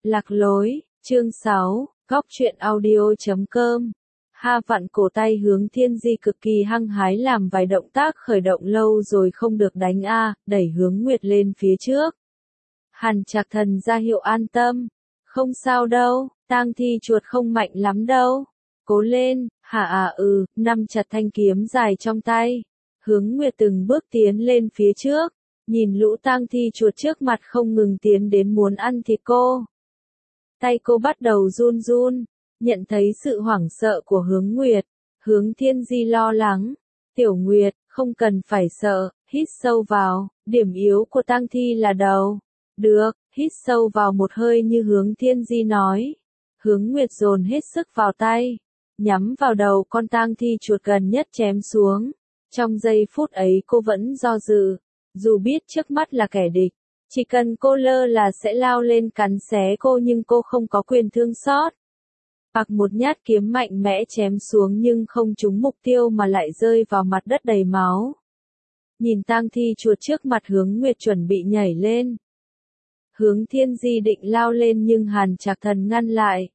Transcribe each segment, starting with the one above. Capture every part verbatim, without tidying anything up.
Lạc lối, chương sáu, góc truyện audio.com. Ha vặn cổ tay Hướng Thiên Di cực kỳ hăng hái làm vài động tác khởi động lâu rồi không được đánh a, đẩy Hướng Nguyệt lên phía trước. Hàn Trạc Thần ra hiệu an tâm. Không sao đâu, tang thi chuột không mạnh lắm đâu. Cố lên, hả à ừ, nắm chặt thanh kiếm dài trong tay. Hướng Nguyệt từng bước tiến lên phía trước, nhìn lũ tang thi chuột trước mặt không ngừng tiến đến muốn ăn thịt cô. Tay cô bắt đầu run run, nhận thấy sự hoảng sợ của Hướng Nguyệt. Hướng Thiên Di lo lắng. Tiểu Nguyệt, không cần phải sợ, hít sâu vào, điểm yếu của tang thi là đầu. Được, hít sâu vào một hơi như Hướng Thiên Di nói. Hướng Nguyệt dồn hết sức vào tay, nhắm vào đầu con tang thi chuột gần nhất chém xuống. Trong giây phút ấy cô vẫn do dự, dù biết trước mắt là kẻ địch. Chỉ cần cô lơ là sẽ lao lên cắn xé cô nhưng cô không có quyền thương xót. Bạc một nhát kiếm mạnh mẽ chém xuống nhưng không trúng mục tiêu mà lại rơi vào mặt đất đầy máu. Nhìn tang thi chuột trước mặt Hướng Nguyệt chuẩn bị nhảy lên. Hướng Thiên Di định lao lên nhưng Hàn Trạc Thần ngăn lại.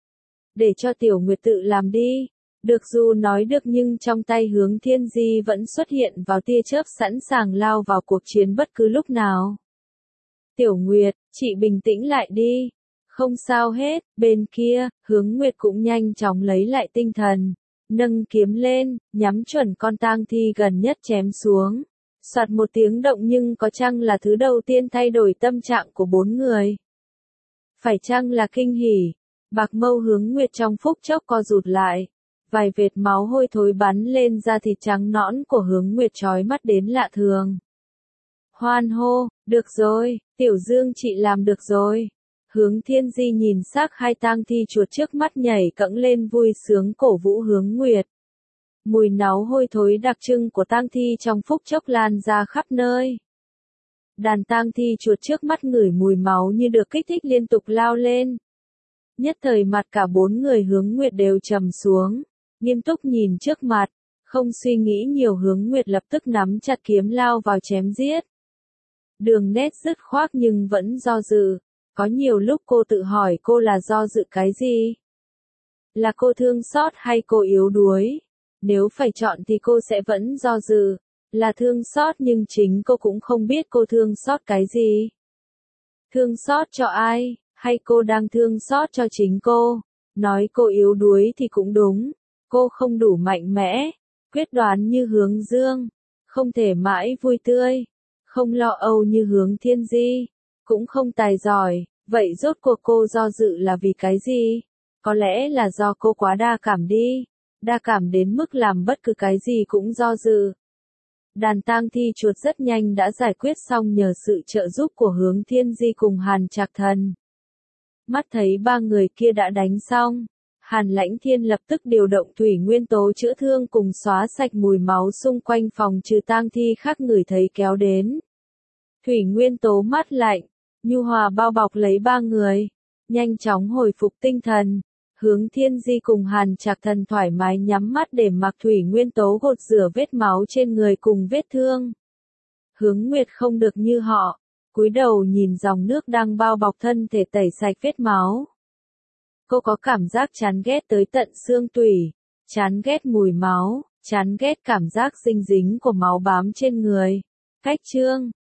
Để cho Tiểu Nguyệt tự làm đi. Được dù nói được nhưng trong tay Hướng Thiên Di vẫn xuất hiện vào tia chớp sẵn sàng lao vào cuộc chiến bất cứ lúc nào. Tiểu Nguyệt, chị bình tĩnh lại đi. Không sao hết, bên kia, Hướng Nguyệt cũng nhanh chóng lấy lại tinh thần. Nâng kiếm lên, nhắm chuẩn con tang thi gần nhất chém xuống. Soạt một tiếng động nhưng có chăng là thứ đầu tiên thay đổi tâm trạng của bốn người? Phải chăng là kinh hỉ? Bạc mâu Hướng Nguyệt trong phút chốc co rụt lại. Vài vệt máu hôi thối bắn lên da thịt trắng nõn của Hướng Nguyệt chói mắt đến lạ thường. Hoan hô, được rồi, Tiểu Dương chị làm được rồi. Hướng Thiên Di nhìn xác hai tang thi chuột trước mắt nhảy cẫng lên vui sướng cổ vũ Hướng Nguyệt. Mùi náu hôi thối đặc trưng của tang thi trong phút chốc lan ra khắp nơi. Đàn tang thi chuột trước mắt ngửi mùi máu như được kích thích liên tục lao lên. Nhất thời mặt cả bốn người Hướng Nguyệt đều trầm xuống, nghiêm túc nhìn trước mặt, không suy nghĩ nhiều Hướng Nguyệt lập tức nắm chặt kiếm lao vào chém giết. Đường nét dứt khoát nhưng vẫn do dự, có nhiều lúc cô tự hỏi cô là do dự cái gì? Là cô thương xót hay cô yếu đuối? Nếu phải chọn thì cô sẽ vẫn do dự, là thương xót nhưng chính cô cũng không biết cô thương xót cái gì. Thương xót cho ai, hay cô đang thương xót cho chính cô? Nói cô yếu đuối thì cũng đúng, cô không đủ mạnh mẽ, quyết đoán như Hướng Dương, không thể mãi vui tươi, không lo âu như Hướng Thiên Di, cũng không tài giỏi, vậy rốt cuộc cô do dự là vì cái gì? Có lẽ là do cô quá đa cảm đi, đa cảm đến mức làm bất cứ cái gì cũng do dự. Đàn tang thi chuột rất nhanh đã giải quyết xong nhờ sự trợ giúp của Hướng Thiên Di cùng Hàn Trạc Thần. Mắt thấy ba người kia đã đánh xong, Hàn Lãnh Thiên lập tức điều động thủy nguyên tố chữa thương cùng xóa sạch mùi máu xung quanh phòng trừ tang thi khác ngửi thấy kéo đến. Thủy nguyên tố mát lạnh, nhu hòa bao bọc lấy ba người, nhanh chóng hồi phục tinh thần. Hướng Thiên Di cùng Hàn Trạc Thần thoải mái nhắm mắt để mặc thủy nguyên tố gột rửa vết máu trên người cùng vết thương. Hướng Nguyệt không được như họ, cúi đầu nhìn dòng nước đang bao bọc thân thể tẩy sạch vết máu. Cô có cảm giác chán ghét tới tận xương tủy, chán ghét mùi máu, chán ghét cảm giác dinh dính của máu bám trên người. Cách chương